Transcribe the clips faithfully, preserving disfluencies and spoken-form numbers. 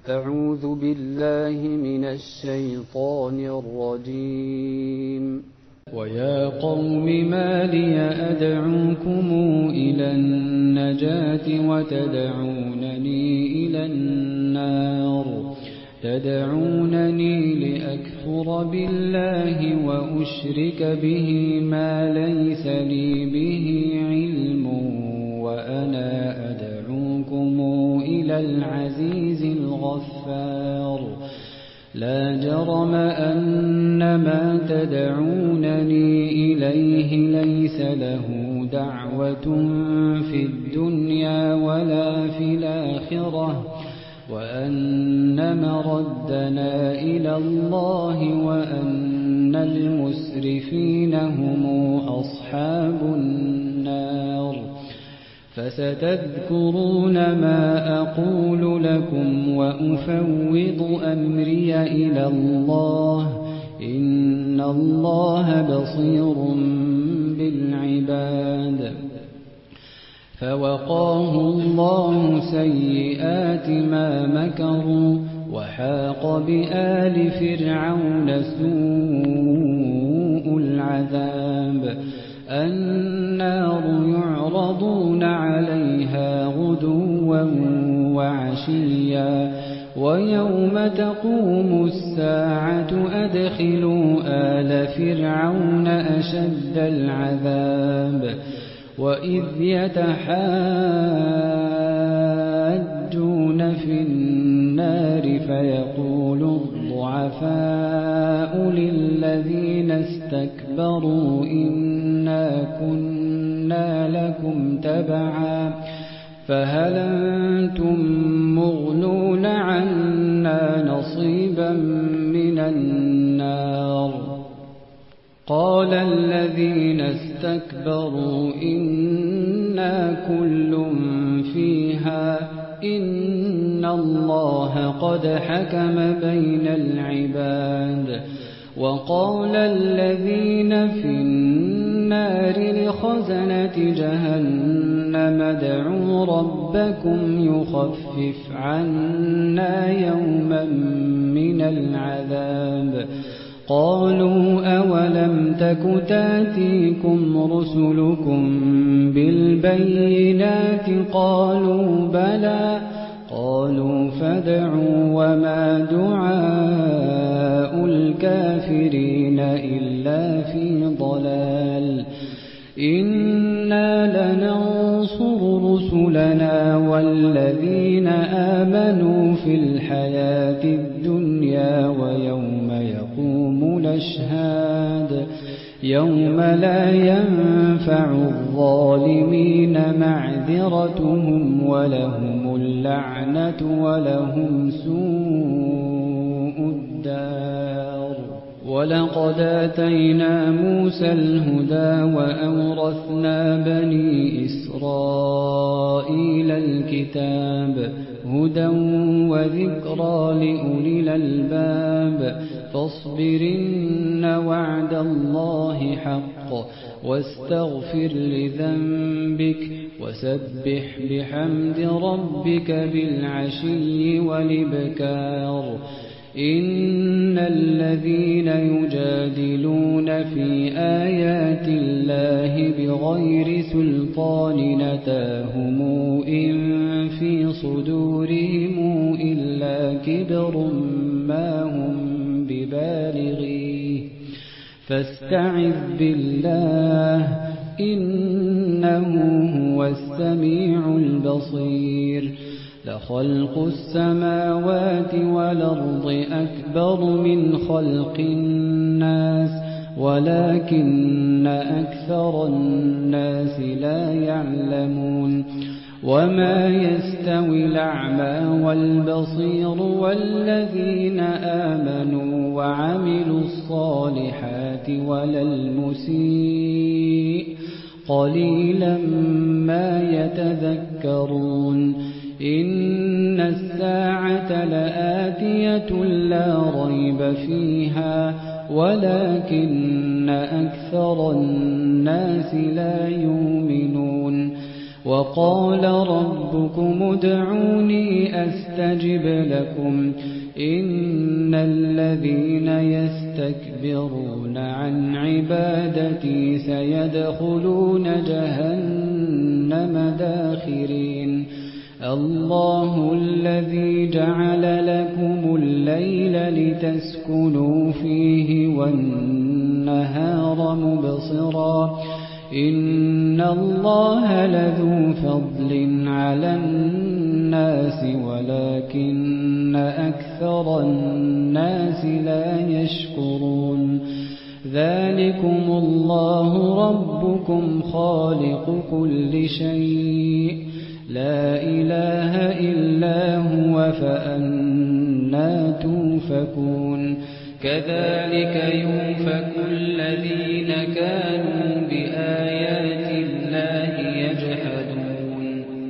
أعوذ بالله من الشيطان الرجيم. ويا قوم ما لي أدعوكم إلى النجاة وتدعونني إلى النار تدعونني لأكفر بالله وأشرك به ما ليس لي به علم وأنا أدعوكم إلى العزيز الغفار. لا جرم أن ما تدعونني إليه ليس له دعوة في الدنيا ولا في الآخرة وأن مردنا إلى الله وأن المسرفين هم أصحاب النار. فستذكرون ما أقول لكم وأفوض أمري إلى الله إن الله بصير بالعباد. فوقاه الله سيئات ما مكروا وحاق بآل فرعون سوء العذاب. النار يعرضون عليها غدوا وعشيا ويوم تقوم الساعة أدخلوا آل فرعون أشد العذاب. وإذ يتحاجون في النار فيقول الضعفاء للذين استكبروا إنا كنا لكم تبعا فهل أنتم مغنون عنا نصيبا من النار. قال الذين استكبروا إنا كل فيها إن الله قد حكم بين العباد. وقال الذين في النار لخزنة جهنم ادعوا ربكم يخفف عنا يوما من العذاب. قالوا أولم تك تاتيكم رسلكم بالبينات قالوا بلى قالوا فادعوا وما دعاء الكافرين إلا في ضلال. إنا لننصر رسلنا والذين آمنوا في الحياة الدنيا ويوم يقوم الأشهاد يوم لا ينفع الظالمين معذرتهم ولهم اللعنة ولهم سوء الدار. ولقد آتينا موسى الهدى وأورثنا بني إسرائيل الكتاب هدى وذكرى لأولي الألباب. فاصبرن وعد الله حق واستغفر لذنبك وسبح بحمد ربك بالعشي والإبكار. إن الذين يجادلون في آيات الله بغير سلطان أتاهم إن في صدورهم إلا كبر ما هم ببالغيه فاستعذ بالله إنه هو السميع البصير. لخلق السماوات والأرض أكبر من خلق الناس ولكن أكثر الناس لا يعلمون. وما يستوي الأعمى والبصير والذين آمنوا وعملوا الصالحات ولا المسيء قليلا ما يتذكرون. إن الساعة لآتية لا ريب فيها ولكن أكثر الناس لا يؤمنون. وقال ربكم ادعوني أستجب لكم إن الذين يستكبرون عن عبادتي سيدخلون جهنم داخرين الله الذي جعل لكم الليل لتسكنوا فيه والنهار مبصرا إن الله لذو فضل على الناس ولكن أكثر الناس لا يشكرون ذلكم الله ربكم خالق كل شيء لا إله إلا هو فأنى توفكون كذلك يؤفك الذين كانوا بآيات الله يجحدون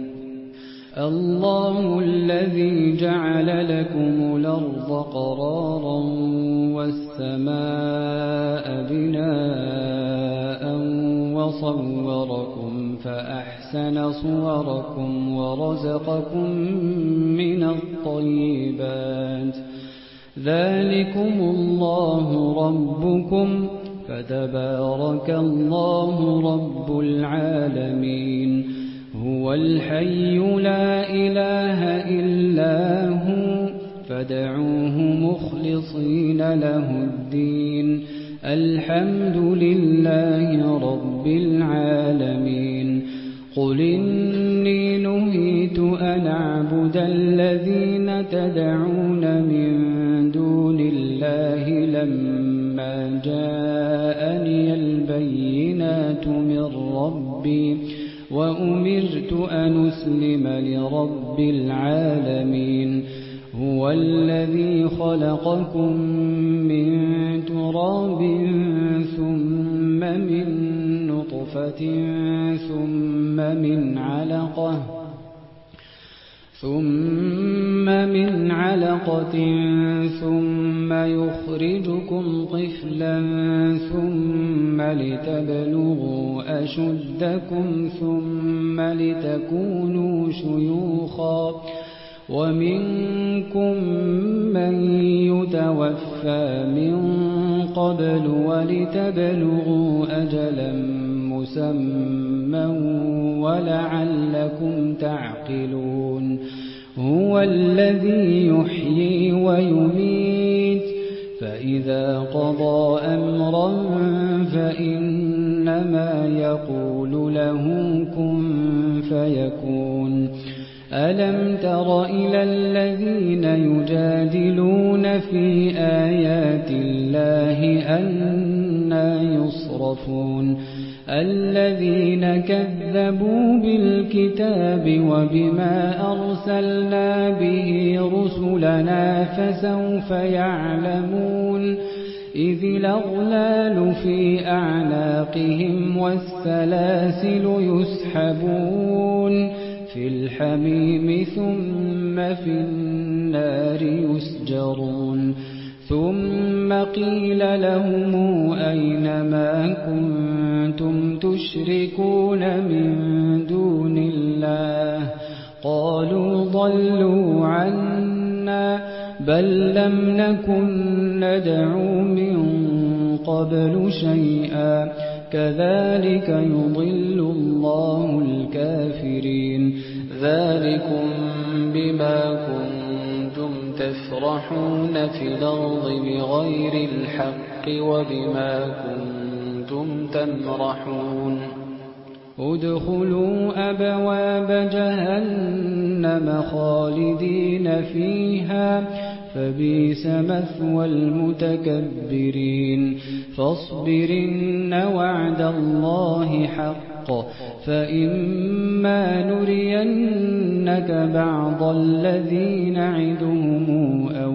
الله الذي جعل لكم الأرض قرارا والسماء بناء وصوركم فأحسن صوركم ورزقكم من الطيبات ذلكم الله ربكم فتبارك الله رب العالمين هو الحي لا إله إلا هو فادعوه مخلصين له الدين الحمد لله رب العالمين قل إني نهيت أن أعبد الذين تدعون من دون الله لما جاءني البينات من ربي وأمرت أن أسلم لرب العالمين هو الذي خلقكم من تراب ثم من نطفة ثم من علقة ثم من علقة ثم يخرجكم طفلا ثم لتبلغوا أشدكم ثم لتكونوا شيوخا ومنكم من يتوفى من قبل ولتبلغوا أجلا مسمى ولعلكم تعقلون هو الذي يحيي ويميت فإذا قضى أمرا فإنما يقول له كن فيكون ألم تر إلى الذين يجادلون في آيات الله أنى يصرفون الذين كذبوا بالكتاب وبما أرسلنا به رسلنا فسوف يعلمون إذ الأغلال في أعناقهم والسلاسل يسحبون في الحميم ثم في النار يسجرون ثم قيل لهم أين ما كنتم تشركون من دون الله قالوا ضلوا عنا بل لم نكن ندعو من قبل شيئا كذلك يضل الله الكافرين ذلكم بما كنتم تفرحون في الأرض بغير الحق وبما كنتم تمرحون ادخلوا أبواب جهنم خالدين فيها فبئس مثوى المتكبرين فاصبرن وعد الله حق فإما نرينك بعض الذي نعدهم أو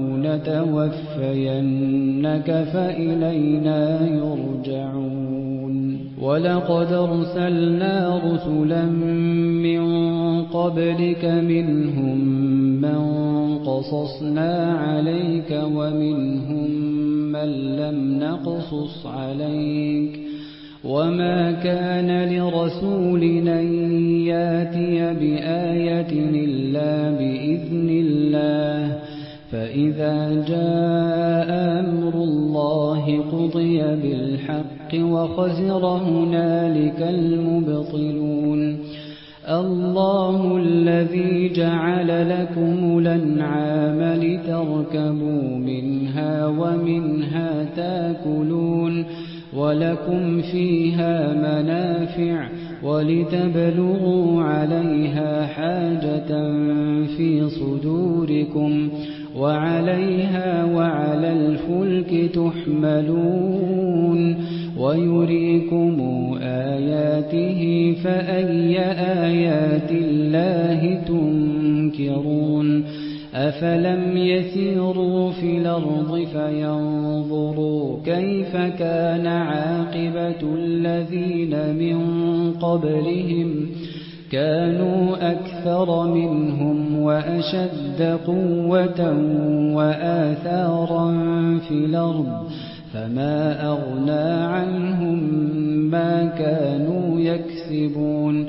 نتوفينك فإلينا يرجعون ولقد أرسلنا رسلا من قبلك منهم من قصصنا عليك ومنهم من لم نقصص عليك وما كان لرسول أن ياتي بآية إلا بإذن الله فإذا جاء أمر الله قضي بالحق وخسر هنالك المبطلون الله الذي جعل لكم الأنعام لتركبوا منها ومنها تاكلون ولكم فيها منافع ولتبلغوا عليها حاجة في صدوركم وعليها وعلى الفلك تحملون ويريكم آياته فأي آيات الله تنكرون أفلم يسيروا في الأرض فينظروا كيف كان عاقبة الذين من قبلهم كانوا أكثر منهم وأشد قوة وآثارا في الأرض فما أغنى عنهم ما كانوا يكسبون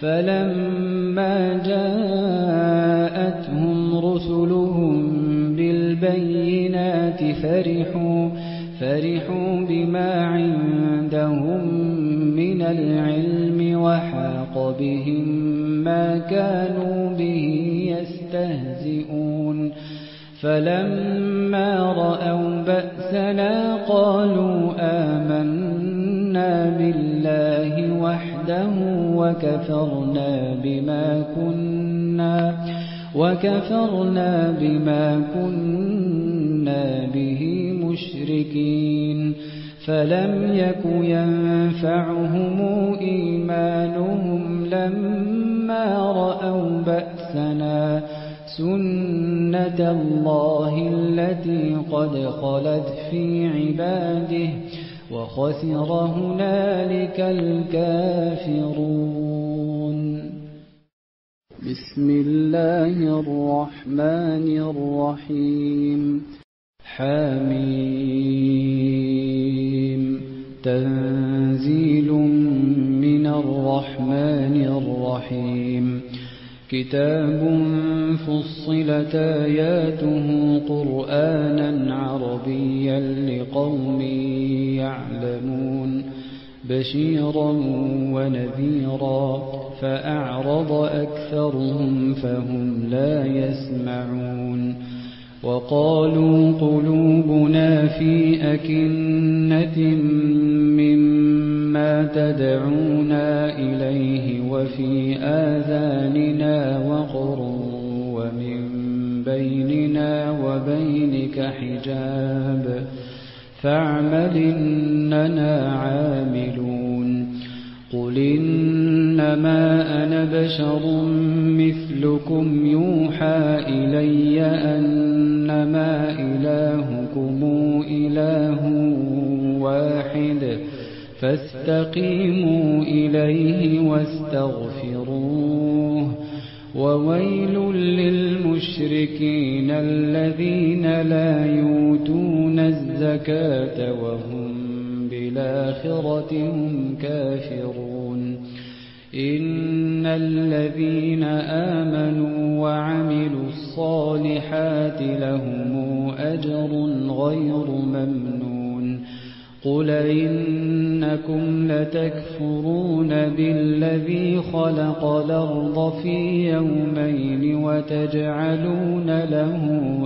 فلما جاءتهم رسلهم بالبينات فرحوا فرحوا بما عندهم من العلم وحاق بهم ما كانوا به يستهزئون فلما رأوا بأسنا قالوا آمنا بالله وحده وكفرنا بما كنا وكفرنا بما كنا به مشركين فلم يك ينفعهم إيمانهم لما رأوا بأسنا سنة الله التي قد خلت في عباده وخسر هنالك الكافرون بسم الله الرحمن الرحيم حميم تنزيل من الرحمن الرحيم كتاب فصلت آياته قرآنا عربيا لقوم يعلمون بشيرا ونذيرا فأعرض أكثرهم فهم لا يسمعون وقالوا قلوبنا في أكنة مما تدعونا إليه وفي آذاننا وقر ومن بيننا وبينك حجاب فاعمل إننا عاملون قل إنما أنا بشر مثلكم يوحى إلي أنما إلهكم إله واحد فاستقيموا إليه واستغفروه وويل للمشركين الذين لا يؤتون الزكاة وهم بالآخرة هم كافرون إن الذين آمنوا وعملوا الصالحات لهم أجر غير ممنون قل إنكم لتكفرون بالذي خلق الأرض في يومين وتجعلون له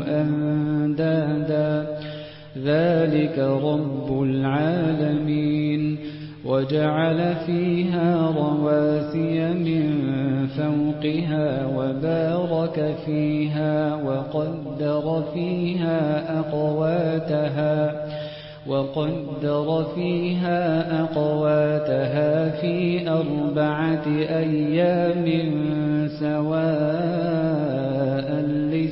أندادا ذلك رب العالمين وجعل فيها رواسي من فوقها وبارك فيها وقدر فيها أقواتها وقدر فيها أقواتها في أربعة أيام سواء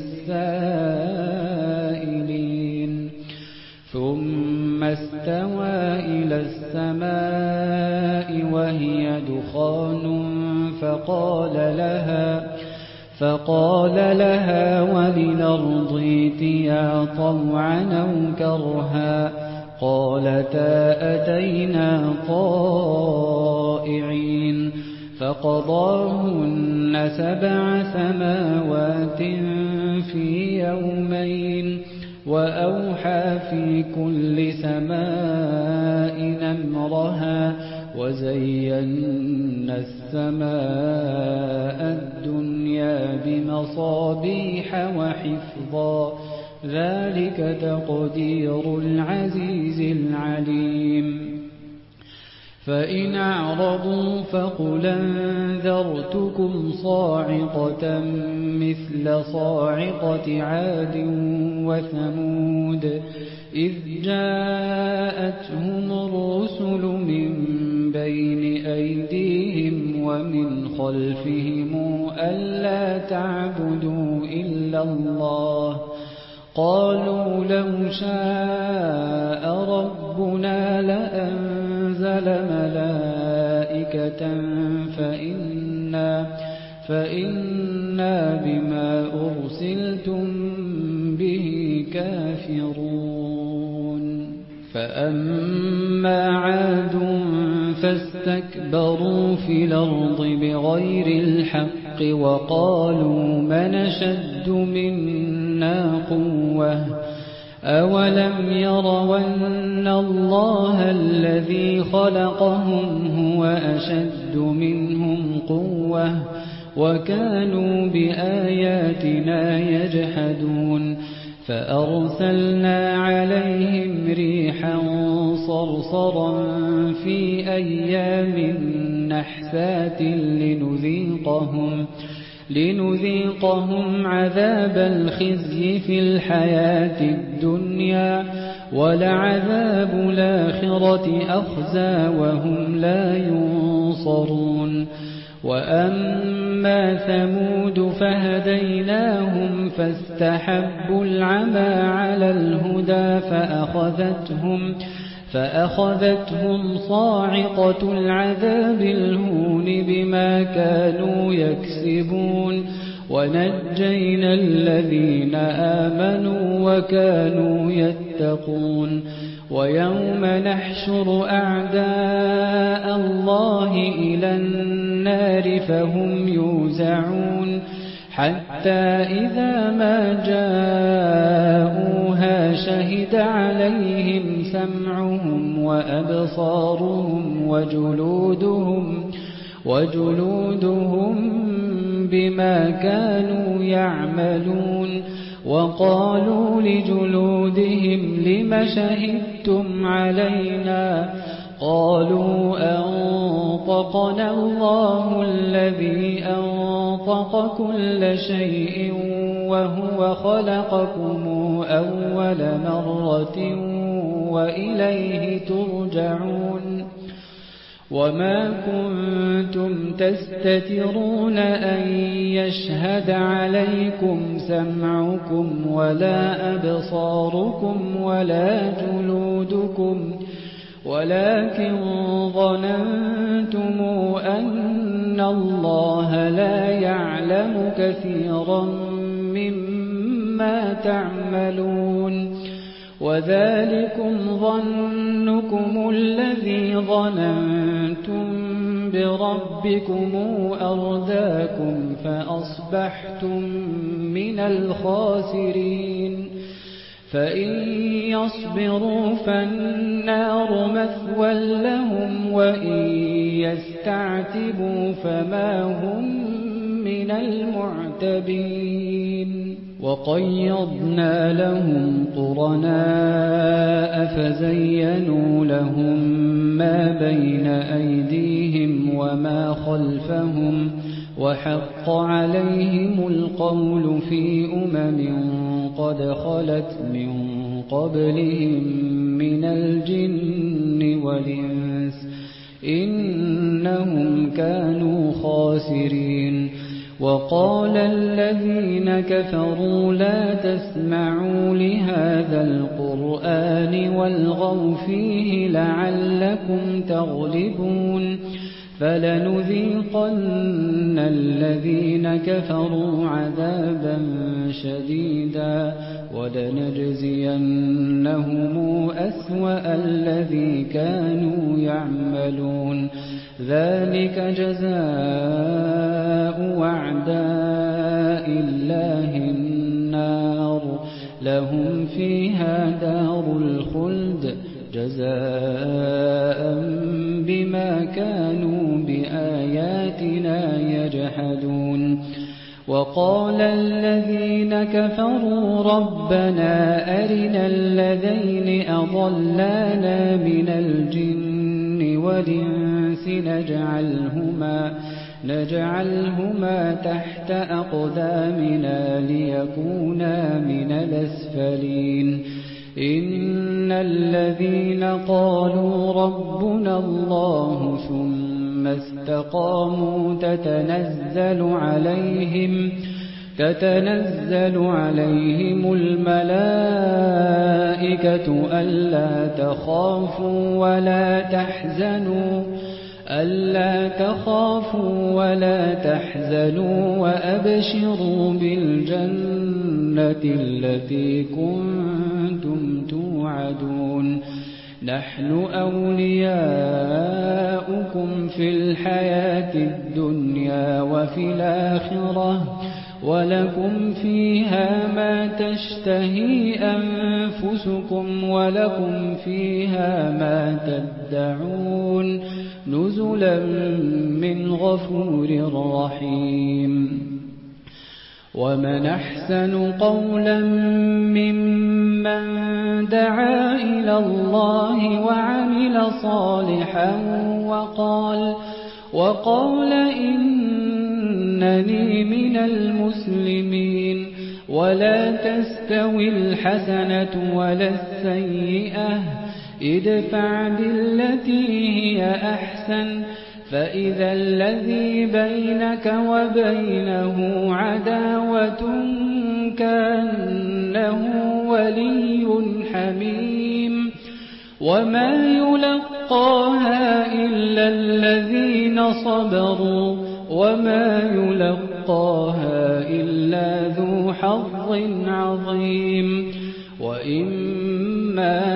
للسائلين ثم استوى إلى السماء وهي دخان فقال لها فقال لها وللأرض ائتيا طوعا أو كرها قالتا أتينا طائعين فقضاهن سبع سماوات في يومين وأوحى في كل سماء أمرها وزينا السماء الدنيا بمصابيح وحفظا ذلك تقدير العزيز العليم فإن أعرضوا فقل أنذرتكم صاعقة مثل صاعقة عاد وثمود إذ جاءتهم الرسل من بين أيديهم ومن خلفهم ألا تعبدوا إلا الله قالوا لو شاء ربنا لأنزل ملائكة فإنا, فإنا بما أرسلتم به كافرون فأما عاد فاستكبروا في الأرض بغير الحق وقالوا من أشد منا قوة أولم يروا أن الله الذي خلقهم هو أشد منهم قوة وكانوا بآياتنا يجحدون فأرسلنا عليهم ريحا صرصرا في أيام نحسات لنذيقهم لنذيقهم عذاب الخزي في الحياة الدنيا ولعذاب الآخرة أخزى وهم لا ينصرون وأما ثمود فهديناهم فاستحبوا العمى على الهدى فأخذتهم فأخذتهم صاعقة العذاب الهون بما كانوا يكسبون ونجينا الذين آمنوا وكانوا يتقون ويوم نحشر أعداء الله إلى النار فهم يوزعون حتى إذا ما جاءوها شهد عليهم سمعهم وأبصارهم وجلودهم وجلودهم بما كانوا يعملون وقالوا لجلودهم لم شهدتم علينا قالوا أنطقنا الله الذي أنطق كل شيء وهو خلقكم أول مرة وإليه ترجعون وما كنتم تستترون أن يشهد عليكم سمعكم ولا أبصاركم ولا جلودكم ولكن ظننتم أن الله لا يعلم كثيرا مما تعملون وذلكم ظنكم الذي ظننتم بربكم أرداكم فأصبحتم من الخاسرين فإن يصبروا فالنار مثوى لهم وإن يستعتبوا فما هم من المعتبين وقيضنا لهم قرناء فزينوا لهم ما بين أيديهم وما خلفهم وحق عليهم القول في أمم قد خلت من قبلهم من الجن والإنس إنهم كانوا خاسرين وقال الذين كفروا لا تسمعوا لهذا القرآن والغوا فيه لعلكم تغلبون فلنذيقن الذين كفروا عذابا شديدا وَلَنَجْزِيَنَّهُمْ أَسْوَأَ الَّذِي كَانُوا يَعْمَلُونَ ذَلِكَ جَزَاءُ أَعْدَاءِ اللَّهِ النَّارُ لَهُمْ فِيهَا دَارُ الْخُلْدِ جَزَاءً بِمَا كَانُوا بِآيَاتِنَا يَجْحَدُونَ وَقَالَ الَّذِينَ كَفَرُوا رَبَّنَا أَرِنَا الَّذَيْنِ أَضَلَّانَا مِنَ الْجِنِّ وَالْإِنسِ نَجْعَلْهُمَا نَجْعَلْهُمَا تَحْتَ أَقْدَامِنَا لِيَكُونَا مِنَ الْأَسْفَلِينَ إِنَّ الَّذِينَ قَالُوا رَبُّنَا اللَّهُ ثُمَّ اسْتَقَامُوا تَتَنَزَّلُ عَلَيْهِمْ تَتَنَزَّلُ عَلَيْهِمُ الْمَلَائِكَةُ أَلَّا تَخَافُوا وَلَا تَحْزَنُوا أَلَّا تَخَافُوا وَلَا تَحْزَنُوا وَأَبْشِرُوا بِالْجَنَّةِ الَّتِي كُنتُمْ تُوعَدُونَ نَحْنُ أَوْلِيَاؤُكُمْ فِي الْحَيَاةِ الدُّنْيَا وَفِي الْآخِرَةِ وَلَكُمْ فِيهَا مَا تَشْتَهِي أَنفُسُكُمْ وَلَكُمْ فِيهَا مَا تَدَّعُونَ نُزُلًا مِّنْ غَفُورٍ رَّحِيمٍ وَمَنْ أَحْسَنُ قَوْلًا مِّمَّن دَعَا إِلَى اللَّهِ وَعَمِلَ صَالِحًا وَقَالَ وَقَالَ إِنَّنِي مِنَ الْمُسْلِمِينَ وَلَا تَسْتَوِي الْحَسَنَةُ وَلَا السَّيِّئَةُ ادْفَعْ بِالَّتِي هِيَ أَحْسَنُ فَإِذَا الَّذِي بَيْنَكَ وَبَيْنَهُ عَدَاوَةٌ كَأَنَّهُ وَلِيٌّ حَمِيمٌ وَمَا يُلَقَّاهَا إِلَّا الَّذِينَ صَبَرُوا وَمَا يُلَقَّاهَا إِلَّا ذُو حَظٍّ عَظِيمٍ وَإِمَّا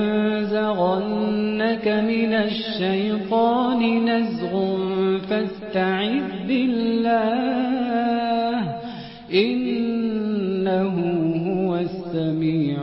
يَنزَغَنَّكَ مِنَ الشَّيْطَانِ نَزْغٌ فَاسْتَعِذْ بِاللَّهِ إِنَّهُ هُوَ السَّمِيعُ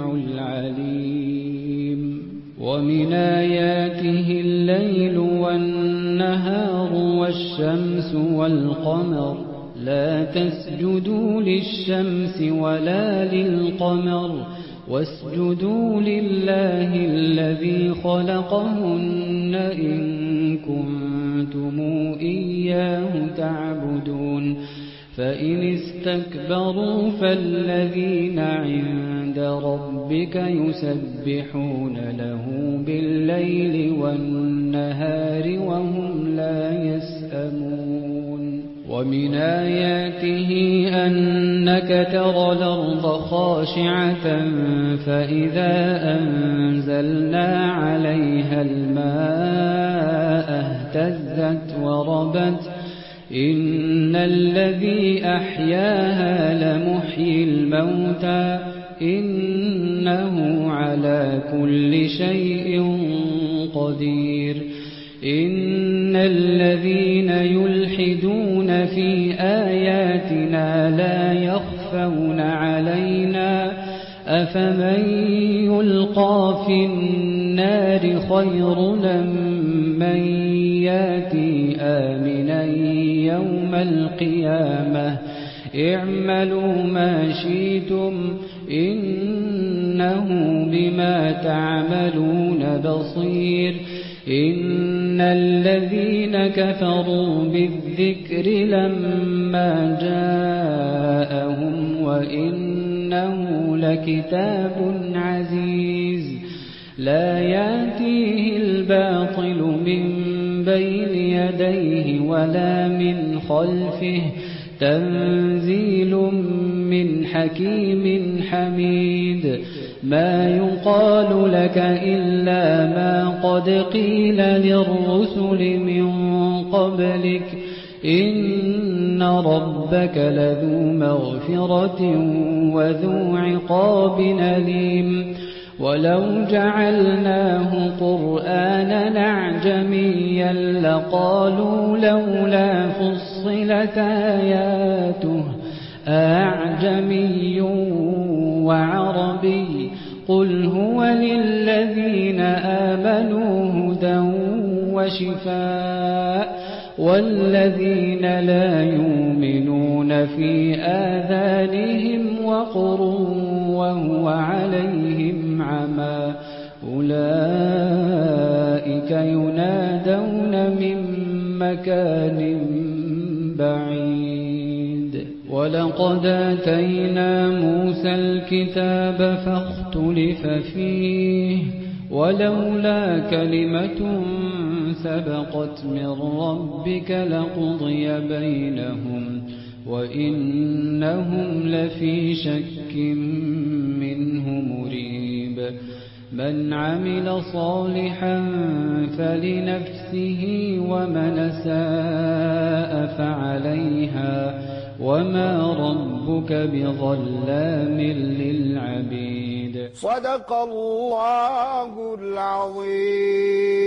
الْعَلِيمُ وَمِنْ آيَاتِهِ اللَّيْلُ وَالنَّهَارُ وَالشَّمْسُ وَالْقَمَرُ لَا تَسْجُدُوا لِلشَّمْسِ وَلَا لِلْقَمَرِ وَاسْجُدُوا لِلَّهِ الَّذِي خَلَقَهُنَّ إِن كُنتُمْ إِيَّاهُ تَعْبُدُونَ فَإِنِ اسْتَكْبَرُوا فَالَّذِينَ عِندَ رَبِّكَ يُسَبِّحُونَ لَهُ بِاللَّيْلِ وَالنَّهَارِ وَهُمْ لَا يَسْأَمُونَ وَمِنْ آيَاتِهِ أَنَّكَ تَرَى الْأَرْضَ خَاشِعَةً فَإِذَا أَنزَلْنَا عَلَيْهَا الْمَاءَ اهْتَزَّتْ وَرَبَتْ إِنَّ الَّذِي أَحْيَاهَا لَمُحْيِي الْمَوْتَى إِنَّهُ عَلَى كُلِّ شَيْءٍ قَدِيرٌ إِنَّ الَّذِينَ يُلْحِدُونَ فِي آيَاتِنَا لَا يَخْفَوْنَ عَلَيْنَا أَفَمَن يُلْقَىٰ فِي النَّارِ خَيْرٌ أَم مَّن يَأْتِي آمِنًا يَوْمَ الْقِيَامَةِ اعْمَلُوا مَا شِئْتُمْ إِنَّهُ بِمَا تَعْمَلُونَ بَصِيرٌ إِنَّ الَّذِينَ كَفَرُوا بِالذِّكْرِ لَمَّا جَاءَهُمْ وَإِنَّهُ لَكِتَابٌ عَزِيزٌ لَا يَأْتِيهِ الْبَاطِلُ مِنْ بَيْنِ يَدَيْهِ وَلَا مِنْ خَلْفِهِ تَنزِيلٌ مِنْ حَكِيمٍ حَمِيدٍ مَا يُقَالُ لَكَ إِلَّا مَا قَدْ قِيلَ لِلرُّسُلِ مِنْ قَبْلِكَ إِنَّ رَبَّكَ ربك لذو مغفرة وذو عقاب أليم ولو جعلناه قرآنا أعجميا لقالوا لولا فصلت آياته أعجمي وعربي قل هو للذين آمنوا هدى وشفاء والذين لا يؤمنون في آذانهم وقر وهو عليهم عمى أولئك ينادون من مكان بعيد ولقد آتينا موسى الكتاب فاختلف فيه ولولا كلمة سبقت من ربك لقضي بينهم وإنهم لفي شك منه مريب من عمل صالحا فلنفسه ومن أساء فعليها وما ربك بظلام للعبيد. صدق الله العظيم.